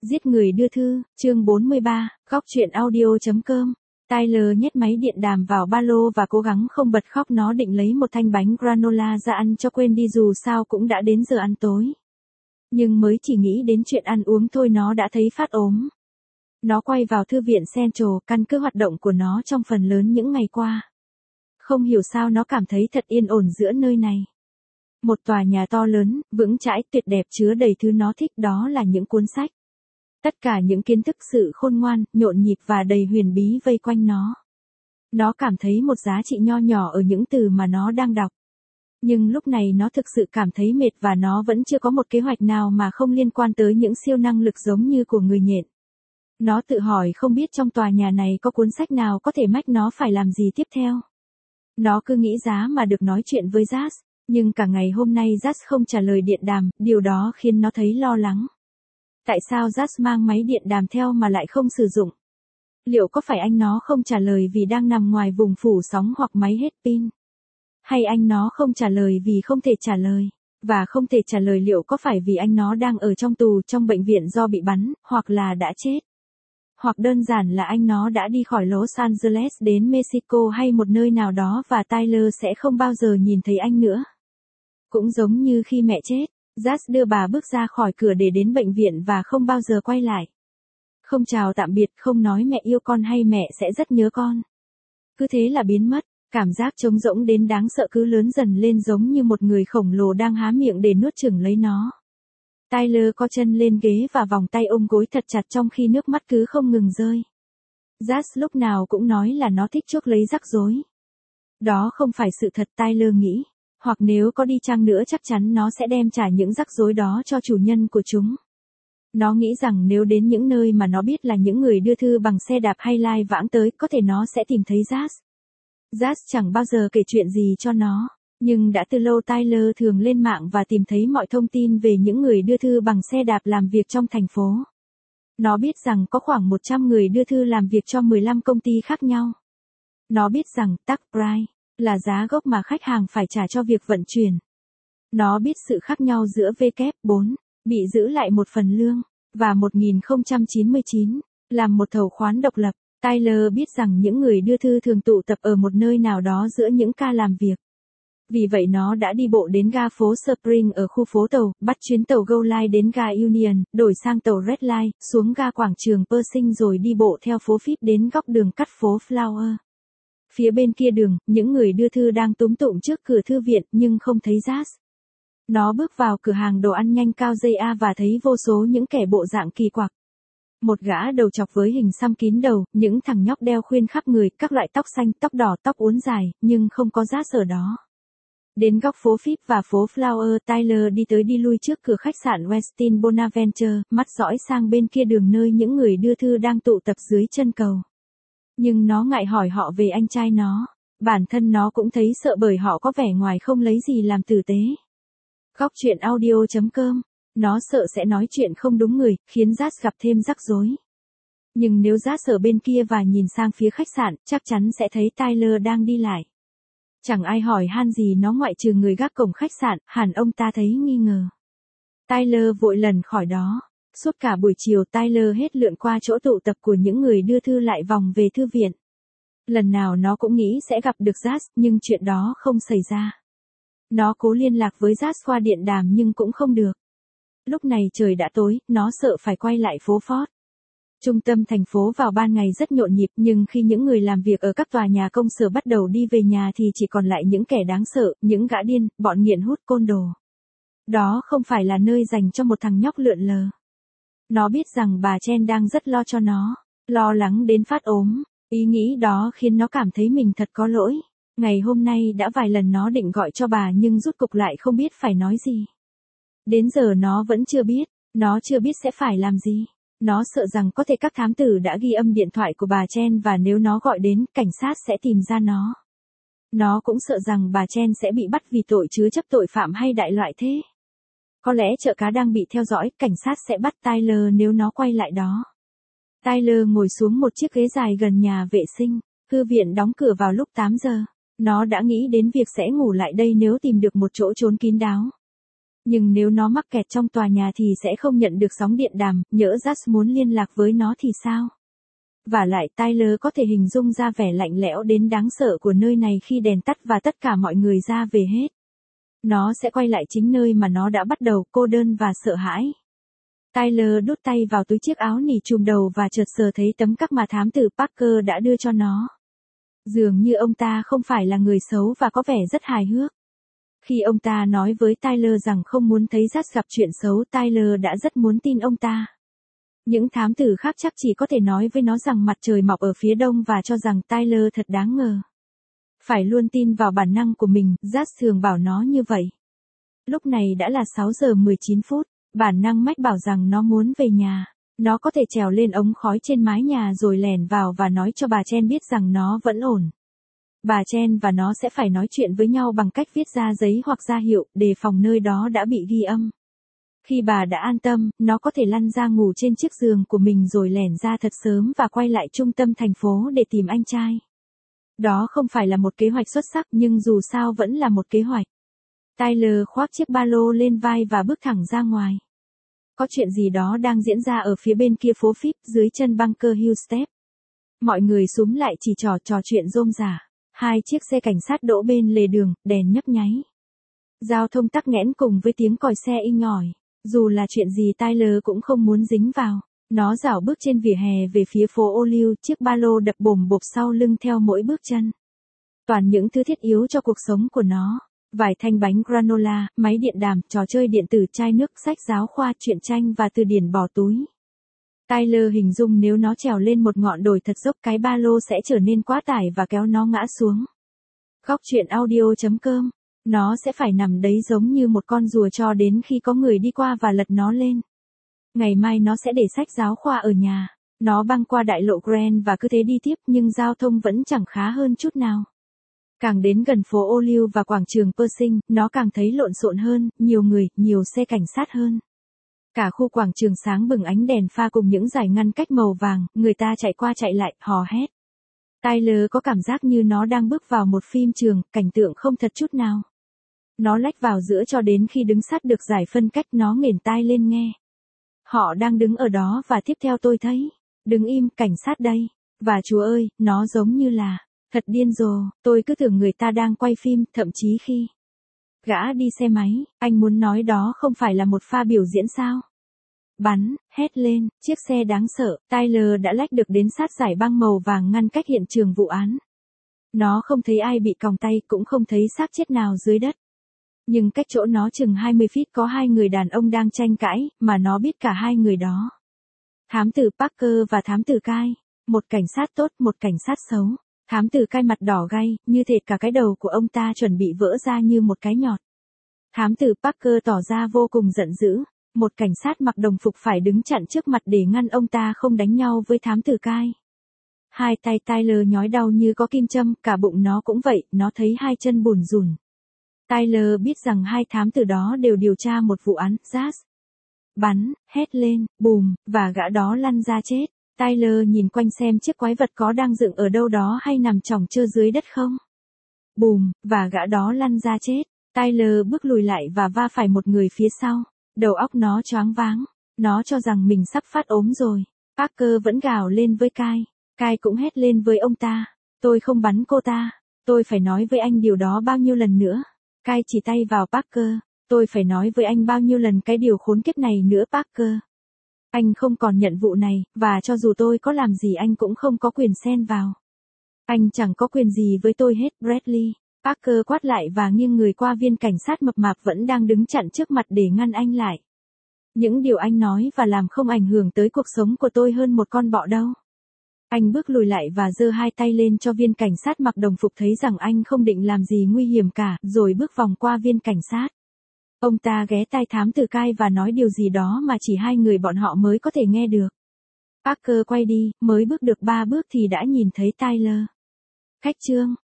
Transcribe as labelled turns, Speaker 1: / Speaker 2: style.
Speaker 1: Giết người đưa thư, chương 43, góc truyện audio.com. Tyler nhét máy điện đàm vào ba lô và cố gắng không bật khóc. Nó định lấy một thanh bánh granola ra ăn cho quên đi, dù sao cũng đã đến giờ ăn tối. Nhưng mới chỉ nghĩ đến chuyện ăn uống thôi nó đã thấy phát ốm. Nó quay vào thư viện Central, căn cứ hoạt động của nó trong phần lớn những ngày qua. Không hiểu sao nó cảm thấy thật yên ổn giữa nơi này. Một tòa nhà to lớn, vững chãi, tuyệt đẹp, chứa đầy thứ nó thích, đó là những cuốn sách. Tất cả những kiến thức, sự khôn ngoan, nhộn nhịp và đầy huyền bí vây quanh nó. Nó cảm thấy một giá trị nho nhỏ ở những từ mà nó đang đọc. Nhưng lúc này nó thực sự cảm thấy mệt và nó vẫn chưa có một kế hoạch nào mà không liên quan tới những siêu năng lực giống như của người nhện. Nó tự hỏi không biết trong tòa nhà này có cuốn sách nào có thể mách nó phải làm gì tiếp theo. Nó cứ nghĩ giá mà được nói chuyện với Jas, nhưng cả ngày hôm nay Jas không trả lời điện đàm, điều đó khiến nó thấy lo lắng. Tại sao Jas mang máy điện đàm theo mà lại không sử dụng? Liệu có phải anh nó không trả lời vì đang nằm ngoài vùng phủ sóng hoặc máy hết pin? Hay anh nó không trả lời vì không thể trả lời? Và không thể trả lời liệu có phải vì anh nó đang ở trong tù trong bệnh viện do bị bắn, hoặc là đã chết? Hoặc đơn giản là anh nó đã đi khỏi Los Angeles đến Mexico hay một nơi nào đó và Tyler sẽ không bao giờ nhìn thấy anh nữa. Cũng giống như khi mẹ chết, Jas đưa bà bước ra khỏi cửa để đến bệnh viện và không bao giờ quay lại. Không chào tạm biệt, không nói mẹ yêu con hay mẹ sẽ rất nhớ con. Cứ thế là biến mất, cảm giác trống rỗng đến đáng sợ cứ lớn dần lên, giống như một người khổng lồ đang há miệng để nuốt chửng lấy nó. Tyler co chân lên ghế và vòng tay ôm gối thật chặt trong khi nước mắt cứ không ngừng rơi. Jas lúc nào cũng nói là nó thích chuốc lấy rắc rối. Đó không phải sự thật, Tyler nghĩ. Hoặc nếu có đi chăng nữa chắc chắn nó sẽ đem trả những rắc rối đó cho chủ nhân của chúng. Nó nghĩ rằng nếu đến những nơi mà nó biết là những người đưa thư bằng xe đạp hay lai vãng tới, có thể nó sẽ tìm thấy Jas. Jas chẳng bao giờ kể chuyện gì cho nó. Nhưng đã từ lâu Tyler thường lên mạng và tìm thấy mọi thông tin về những người đưa thư bằng xe đạp làm việc trong thành phố. Nó biết rằng có khoảng 100 người đưa thư làm việc cho 15 công ty khác nhau. Nó biết rằng tag price là giá gốc mà khách hàng phải trả cho việc vận chuyển. Nó biết sự khác nhau giữa W4, bị giữ lại một phần lương, và 1099, làm một thầu khoán độc lập. Tyler biết rằng những người đưa thư thường tụ tập ở một nơi nào đó giữa những ca làm việc. Vì vậy nó đã đi bộ đến ga phố Spring ở khu phố tàu, bắt chuyến tàu Go Line đến ga Union, đổi sang tàu Red Line, xuống ga quảng trường Pershing rồi đi bộ theo phố Fifth đến góc đường cắt phố Flower. Phía bên kia đường, những người đưa thư đang túm tụm trước cửa thư viện nhưng không thấy Jas. Nó bước vào cửa hàng đồ ăn nhanh Cao J.A. và thấy vô số những kẻ bộ dạng kỳ quặc. Một gã đầu chọc với hình xăm kín đầu, những thằng nhóc đeo khuyên khắp người, các loại tóc xanh, tóc đỏ, tóc uốn dài, nhưng không có Jas ở đó. Đến góc phố Fifth và phố Flower, Tyler đi tới đi lui trước cửa khách sạn Westin Bonaventure, mắt dõi sang bên kia đường nơi những người đưa thư đang tụ tập dưới chân cầu. Nhưng nó ngại hỏi họ về anh trai nó. Bản thân nó cũng thấy sợ bởi họ có vẻ ngoài không lấy gì làm tử tế. Góc truyện audio.com. Nó sợ sẽ nói chuyện không đúng người, khiến Jas gặp thêm rắc rối. Nhưng nếu Jas ở bên kia và nhìn sang phía khách sạn, chắc chắn sẽ thấy Tyler đang đi lại. Chẳng ai hỏi han gì nó ngoại trừ người gác cổng khách sạn, hẳn ông ta thấy nghi ngờ. Tyler vội lần khỏi đó. Suốt cả buổi chiều Tyler hết lượn qua chỗ tụ tập của những người đưa thư lại vòng về thư viện. Lần nào nó cũng nghĩ sẽ gặp được Jas, nhưng chuyện đó không xảy ra. Nó cố liên lạc với Jas qua điện đàm nhưng cũng không được. Lúc này trời đã tối, nó sợ phải quay lại phố Ford. Trung tâm thành phố vào ban ngày rất nhộn nhịp, nhưng khi những người làm việc ở các tòa nhà công sở bắt đầu đi về nhà thì chỉ còn lại những kẻ đáng sợ, những gã điên, bọn nghiện hút côn đồ. Đó không phải là nơi dành cho một thằng nhóc lượn lờ. Nó biết rằng bà Chen đang rất lo cho nó, lo lắng đến phát ốm. Ý nghĩ đó khiến nó cảm thấy mình thật có lỗi. Ngày hôm nay đã vài lần nó định gọi cho bà nhưng rút cục lại không biết phải nói gì. Đến giờ nó vẫn chưa biết, nó chưa biết sẽ phải làm gì. Nó sợ rằng có thể các thám tử đã ghi âm điện thoại của bà Chen và nếu nó gọi đến, cảnh sát sẽ tìm ra nó. Nó cũng sợ rằng bà Chen sẽ bị bắt vì tội chứa chấp tội phạm hay đại loại thế. Có lẽ chợ cá đang bị theo dõi, cảnh sát sẽ bắt Tyler nếu nó quay lại đó. Tyler ngồi xuống một chiếc ghế dài gần nhà vệ sinh. Thư viện đóng cửa vào lúc 8 giờ. Nó đã nghĩ đến việc sẽ ngủ lại đây nếu tìm được một chỗ trốn kín đáo. Nhưng nếu nó mắc kẹt trong tòa nhà thì sẽ không nhận được sóng điện đàm, nhỡ Jas muốn liên lạc với nó thì sao? Vả lại Tyler có thể hình dung ra vẻ lạnh lẽo đến đáng sợ của nơi này khi đèn tắt và tất cả mọi người ra về hết. Nó sẽ quay lại chính nơi mà nó đã bắt đầu, cô đơn và sợ hãi. Tyler đút tay vào túi chiếc áo nỉ trùm đầu và chợt sờ thấy tấm cắc mà thám tử Parker đã đưa cho nó. Dường như ông ta không phải là người xấu và có vẻ rất hài hước. Khi ông ta nói với Tyler rằng không muốn thấy Jas gặp chuyện xấu, Tyler đã rất muốn tin ông ta. Những thám tử khác chắc chỉ có thể nói với nó rằng mặt trời mọc ở phía đông và cho rằng Tyler thật đáng ngờ. Phải luôn tin vào bản năng của mình, Jas thường bảo nó như vậy. Lúc này đã là 6 giờ 19 phút, bản năng mách bảo rằng nó muốn về nhà. Nó có thể trèo lên ống khói trên mái nhà rồi lẻn vào và nói cho bà Chen biết rằng nó vẫn ổn. Bà Chen và nó sẽ phải nói chuyện với nhau bằng cách viết ra giấy hoặc ra hiệu, đề phòng nơi đó đã bị ghi âm. Khi bà đã an tâm, nó có thể lăn ra ngủ trên chiếc giường của mình rồi lẻn ra thật sớm và quay lại trung tâm thành phố để tìm anh trai. Đó không phải là một kế hoạch xuất sắc nhưng dù sao vẫn là một kế hoạch. Tyler khoác chiếc ba lô lên vai và bước thẳng ra ngoài. Có chuyện gì đó đang diễn ra ở phía bên kia phố Phip dưới chân Bunker Hill Step. Mọi người xúm lại chỉ trò chuyện rôm rả. 2 chiếc xe cảnh sát đỗ bên lề đường, đèn nhấp nháy. Giao thông tắc nghẽn cùng với tiếng còi xe inh ỏi. Dù là chuyện gì Tyler cũng không muốn dính vào. Nó rảo bước trên vỉa hè về phía phố ô liu, chiếc ba lô đập bồm bộp sau lưng theo mỗi bước chân. Toàn những thứ thiết yếu cho cuộc sống của nó. Vài thanh bánh granola, máy điện đàm, trò chơi điện tử, chai nước, sách giáo khoa, truyện tranh và từ điển bỏ túi. Tyler hình dung nếu nó trèo lên một ngọn đồi thật dốc cái ba lô sẽ trở nên quá tải và kéo nó ngã xuống. Góc truyện audio.com. Nó sẽ phải nằm đấy giống như một con rùa cho đến khi có người đi qua và lật nó lên. Ngày mai nó sẽ để sách giáo khoa ở nhà. Nó băng qua đại lộ Grand và cứ thế đi tiếp nhưng giao thông vẫn chẳng khá hơn chút nào. Càng đến gần phố ô liu và quảng trường Pershing, nó càng thấy lộn xộn hơn, nhiều người, nhiều xe cảnh sát hơn. Cả khu quảng trường sáng bừng ánh đèn pha cùng những dải ngăn cách màu vàng, người ta chạy qua chạy lại, hò hét. Tyler có cảm giác như nó đang bước vào một phim trường, cảnh tượng không thật chút nào. Nó lách vào giữa cho đến khi đứng sát được dải phân cách, nó nghển tai lên nghe. Họ đang đứng ở đó và tiếp theo tôi thấy. Đứng im, cảnh sát đây. Và Chúa ơi, nó giống như là. Thật điên rồ, tôi cứ tưởng người ta đang quay phim, thậm chí khi gã đi xe máy, anh muốn nói đó không phải là một pha biểu diễn sao? Bắn, hét lên, chiếc xe đáng sợ, Tyler đã lách được đến sát dải băng màu vàng ngăn cách hiện trường vụ án. Nó không thấy ai bị còng tay, cũng không thấy xác chết nào dưới đất. Nhưng cách chỗ nó chừng 20 feet có 2 người đàn ông đang tranh cãi, mà nó biết cả 2 người đó. Thám tử Parker và thám tử Kai. Một cảnh sát tốt, một cảnh sát xấu. Thám tử Kai mặt đỏ gay, như thể cả cái đầu của ông ta chuẩn bị vỡ ra như một cái nhọt. Thám tử Parker tỏ ra vô cùng giận dữ. Một cảnh sát mặc đồng phục phải đứng chặn trước mặt để ngăn ông ta không đánh nhau với thám tử Kai. Hai tay Tyler nhói đau như có kim châm, cả bụng nó cũng vậy, nó thấy hai chân bủn rủn. Tyler biết rằng hai thám tử đó đều điều tra một vụ án, Jas. Bắn, hét lên, bùm, và gã đó lăn ra chết. Tyler nhìn quanh xem chiếc quái vật có đang dựng ở đâu đó hay nằm chỏng trơ dưới đất không. Bùm, và gã đó lăn ra chết. Tyler bước lùi lại và va phải một người phía sau. Đầu óc nó choáng váng. Nó cho rằng mình sắp phát ốm rồi. Parker vẫn gào lên với Kai. Kai cũng hét lên với ông ta. Tôi không bắn cô ta. Tôi phải nói với anh điều đó bao nhiêu lần nữa. Kai chỉ tay vào Parker. Tôi phải nói với anh bao nhiêu lần cái điều khốn kiếp này nữa Parker. Anh không còn nhận vụ này, và cho dù tôi có làm gì anh cũng không có quyền xen vào. Anh chẳng có quyền gì với tôi hết Bradley. Parker quát lại và nghiêng người qua viên cảnh sát mập mạp vẫn đang đứng chặn trước mặt để ngăn anh lại. Những điều anh nói và làm không ảnh hưởng tới cuộc sống của tôi hơn một con bọ đâu. Anh bước lùi lại và giơ hai tay lên cho viên cảnh sát mặc đồng phục thấy rằng anh không định làm gì nguy hiểm cả, rồi bước vòng qua viên cảnh sát. Ông ta ghé tai thám tử Kai và nói điều gì đó mà chỉ hai người bọn họ mới có thể nghe được. Parker quay đi, mới bước được 3 bước thì đã nhìn thấy Tyler. Cách chương